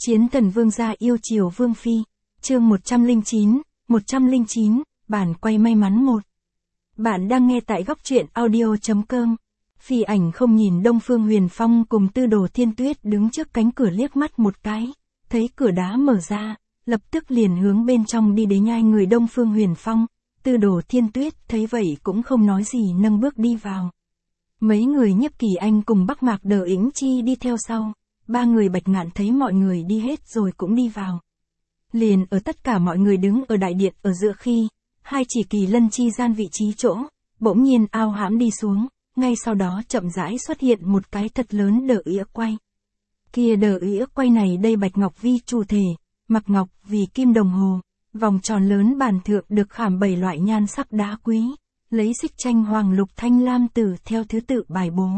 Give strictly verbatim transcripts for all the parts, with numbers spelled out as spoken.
Chiến thần vương gia yêu chiều vương phi, chương một trăm lẻ chín, một trăm lẻ chín, bản quay may mắn một. Bạn đang nghe tại góc truyện audio chấm com. Phi ảnh không nhìn Đông Phương Huyền Phong cùng Tư Đồ Thiên Tuyết đứng trước cánh cửa liếc mắt một cái, thấy cửa đá mở ra, lập tức liền hướng bên trong đi đến nhai người Đông Phương Huyền Phong. Tư Đồ Thiên Tuyết thấy vậy cũng không nói gì nâng bước đi vào. Mấy người Nhiếp Kỳ Anh cùng Bắc Mạc Đờ Yĩnh Chi đi theo sau. Ba người Bạch Ngạn thấy mọi người đi hết rồi cũng đi vào. Liền ở tất cả mọi người đứng ở đại điện ở giữa khi, hai chỉ Kỳ Lân chi gian vị trí chỗ, bỗng nhiên ao hãm đi xuống, ngay sau đó chậm rãi xuất hiện một cái thật lớn đờ ĩa quay. Kia đờ ĩa quay này đây Bạch Ngọc vi chủ thể, Mặc Ngọc vì kim đồng hồ, vòng tròn lớn bàn thượng được khảm bảy loại nhan sắc đá quý, lấy xích tranh hoàng lục thanh lam tử theo thứ tự bài bố.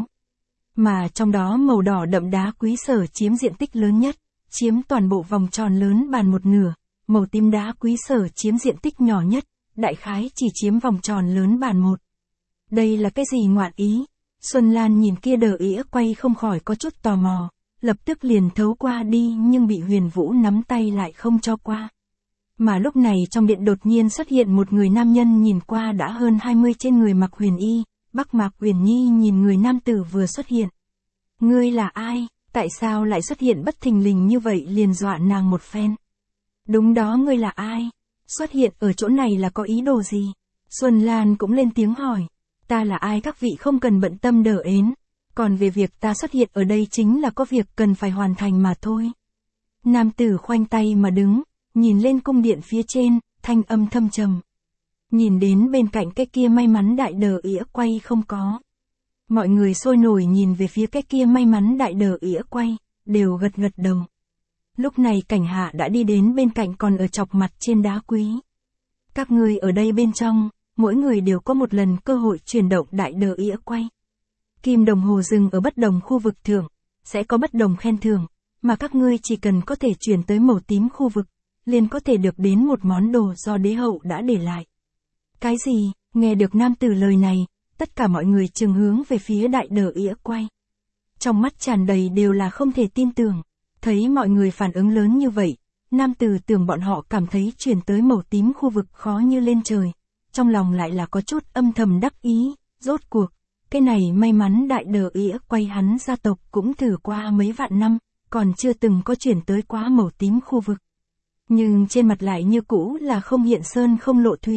Mà trong đó màu đỏ đậm đá quý sở chiếm diện tích lớn nhất, chiếm toàn bộ vòng tròn lớn bàn một nửa, màu tím đá quý sở chiếm diện tích nhỏ nhất, đại khái chỉ chiếm vòng tròn lớn bàn một. Đây là cái gì ngoạn ý? Xuân Lan nhìn kia đờ ĩa quay không khỏi có chút tò mò, lập tức liền thấu qua đi nhưng bị Huyền Vũ nắm tay lại không cho qua. Mà lúc này trong điện đột nhiên xuất hiện một người nam nhân nhìn qua đã hơn hai mươi trên người mặc huyền y. Bắc Mạc Huyền Nhi nhìn người nam tử vừa xuất hiện. Ngươi là ai, tại sao lại xuất hiện bất thình lình như vậy liền dọa nàng một phen. Đúng đó, ngươi là ai, xuất hiện ở chỗ này là có ý đồ gì? Xuân Lan cũng lên tiếng hỏi. Ta là ai các vị không cần bận tâm đờ ến, còn về việc ta xuất hiện ở đây chính là có việc cần phải hoàn thành mà thôi. Nam tử khoanh tay mà đứng, nhìn lên cung điện phía trên, thanh âm thâm trầm. Nhìn đến bên cạnh cái kia may mắn đại đờ ĩa quay không có. Mọi người sôi nổi nhìn về phía cái kia may mắn đại đờ ĩa quay, đều gật gật đầu. Lúc này Cảnh Hạ đã đi đến bên cạnh còn ở chọc mặt trên đá quý. Các người ở đây bên trong, mỗi người đều có một lần cơ hội chuyển động đại đờ ĩa quay. Kim đồng hồ dừng ở bất đồng khu vực thưởng, sẽ có bất đồng khen thưởng, mà các ngươi chỉ cần có thể chuyển tới màu tím khu vực, liền có thể được đến một món đồ do đế hậu đã để lại. Cái gì? Nghe được nam tử lời này, tất cả mọi người chừng hướng về phía đại đờ ĩa quay. Trong mắt tràn đầy đều là không thể tin tưởng. Thấy mọi người phản ứng lớn như vậy, nam tử tưởng bọn họ cảm thấy chuyển tới màu tím khu vực khó như lên trời. Trong lòng lại là có chút âm thầm đắc ý, rốt cuộc. Cái này may mắn đại đờ ĩa quay hắn gia tộc cũng thử qua mấy vạn năm, còn chưa từng có chuyển tới quá màu tím khu vực. Nhưng trên mặt lại như cũ là không hiện sơn không lộ thủy.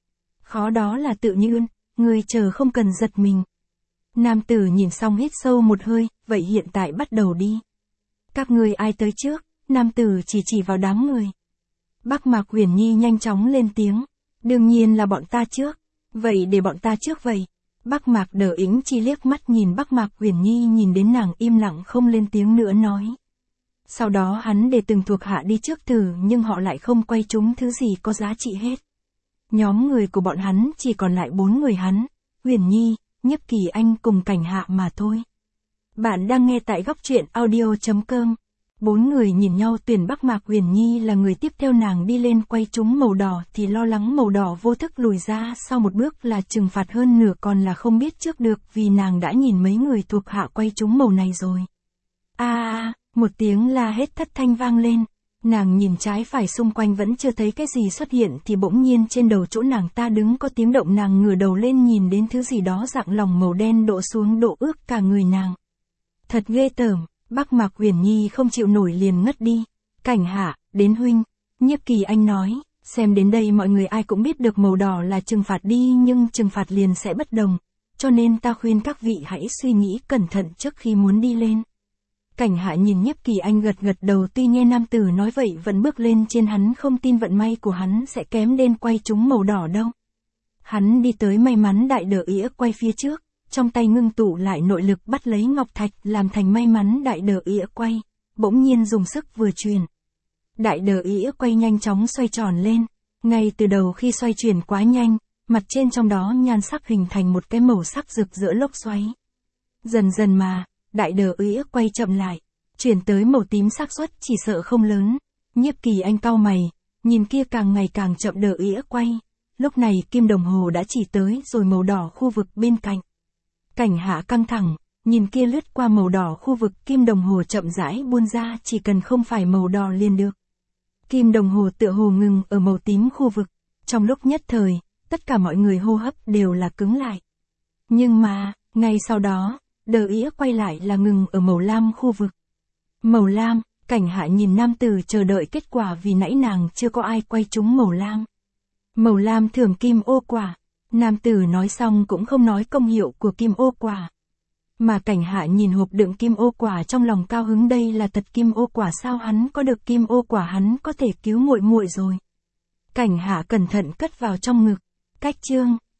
Khó đó là tự nhiên, người chờ không cần giật mình. Nam tử nhìn xong hít sâu một hơi, vậy hiện tại bắt đầu đi. Các người ai tới trước? Nam tử chỉ chỉ vào đám người. Bắc Mạc Huyền Nhi nhanh chóng lên tiếng. Đương nhiên là bọn ta trước. Vậy để bọn ta trước vậy. Bắc Mạc Đờ Yĩnh Chi liếc mắt nhìn Bắc Mạc Huyền Nhi nhìn đến nàng im lặng không lên tiếng nữa nói. Sau đó hắn để từng thuộc hạ đi trước thử nhưng họ lại không quay chúng thứ gì có giá trị hết. Nhóm người của bọn hắn chỉ còn lại bốn người hắn, Huyền Nhi, Nhiếp Kỳ Anh cùng Cảnh Hạ mà thôi. Bạn đang nghe tại góc truyện audio chấm com. Bốn người nhìn nhau tuyển Bắc Mạc Huyền Nhi là người tiếp theo nàng đi lên quay trúng màu đỏ thì lo lắng màu đỏ vô thức lùi ra sau một bước là trừng phạt hơn nửa còn là không biết trước được vì nàng đã nhìn mấy người thuộc hạ quay trúng màu này rồi. A a, một tiếng la hết thất thanh vang lên. Nàng nhìn trái phải xung quanh vẫn chưa thấy cái gì xuất hiện thì bỗng nhiên trên đầu chỗ nàng ta đứng có tiếng động, nàng ngửa đầu lên nhìn đến thứ gì đó dạng lòng màu đen đổ xuống độ ướt cả người nàng. Thật ghê tởm, Bắc Mạc Huyền Nhi không chịu nổi liền ngất đi. Cảnh Hạ, đến huynh, Nhiếp Kỳ Anh nói, xem đến đây mọi người ai cũng biết được màu đỏ là trừng phạt đi nhưng trừng phạt liền sẽ bất đồng, cho nên ta khuyên các vị hãy suy nghĩ cẩn thận trước khi muốn đi lên. Cảnh Hạ nhìn Nhiếp Kỳ Anh gật gật đầu tuy nghe nam tử nói vậy vẫn bước lên trên hắn không tin vận may của hắn sẽ kém đến quay trúng màu đỏ đâu. Hắn đi tới may mắn đại đờ ĩa quay phía trước, trong tay ngưng tụ lại nội lực bắt lấy ngọc thạch làm thành may mắn đại đờ ĩa quay, bỗng nhiên dùng sức vừa truyền. Đại đờ ĩa quay nhanh chóng xoay tròn lên, ngay từ đầu khi xoay chuyển quá nhanh, mặt trên trong đó nhan sắc hình thành một cái màu sắc rực rỡ lốc xoáy. Dần dần mà, đại đờ ĩa quay chậm lại, chuyển tới màu tím xác suất chỉ sợ không lớn. Nhiếp Kỳ Anh cau mày, nhìn kia càng ngày càng chậm đờ ĩa quay. Lúc này kim đồng hồ đã chỉ tới rồi màu đỏ khu vực bên cạnh. Cảnh Hạ căng thẳng, nhìn kia lướt qua màu đỏ khu vực kim đồng hồ chậm rãi buôn ra, chỉ cần không phải màu đỏ liền được. Kim đồng hồ tựa hồ ngừng ở màu tím khu vực, trong lúc nhất thời, tất cả mọi người hô hấp đều là cứng lại. Nhưng mà, ngay sau đó, đờ ĩa quay lại là ngừng ở màu lam khu vực. Màu lam, Cảnh Hạ nhìn nam tử chờ đợi kết quả vì nãy nàng chưa có ai quay trúng màu lam. Màu lam thưởng kim ô quả. Nam tử nói xong cũng không nói công hiệu của kim ô quả. Mà Cảnh Hạ nhìn hộp đựng kim ô quả trong lòng cao hứng, đây là thật kim ô quả sao, hắn có được kim ô quả hắn có thể cứu muội muội rồi. Cảnh Hạ cẩn thận cất vào trong ngực. Cách chương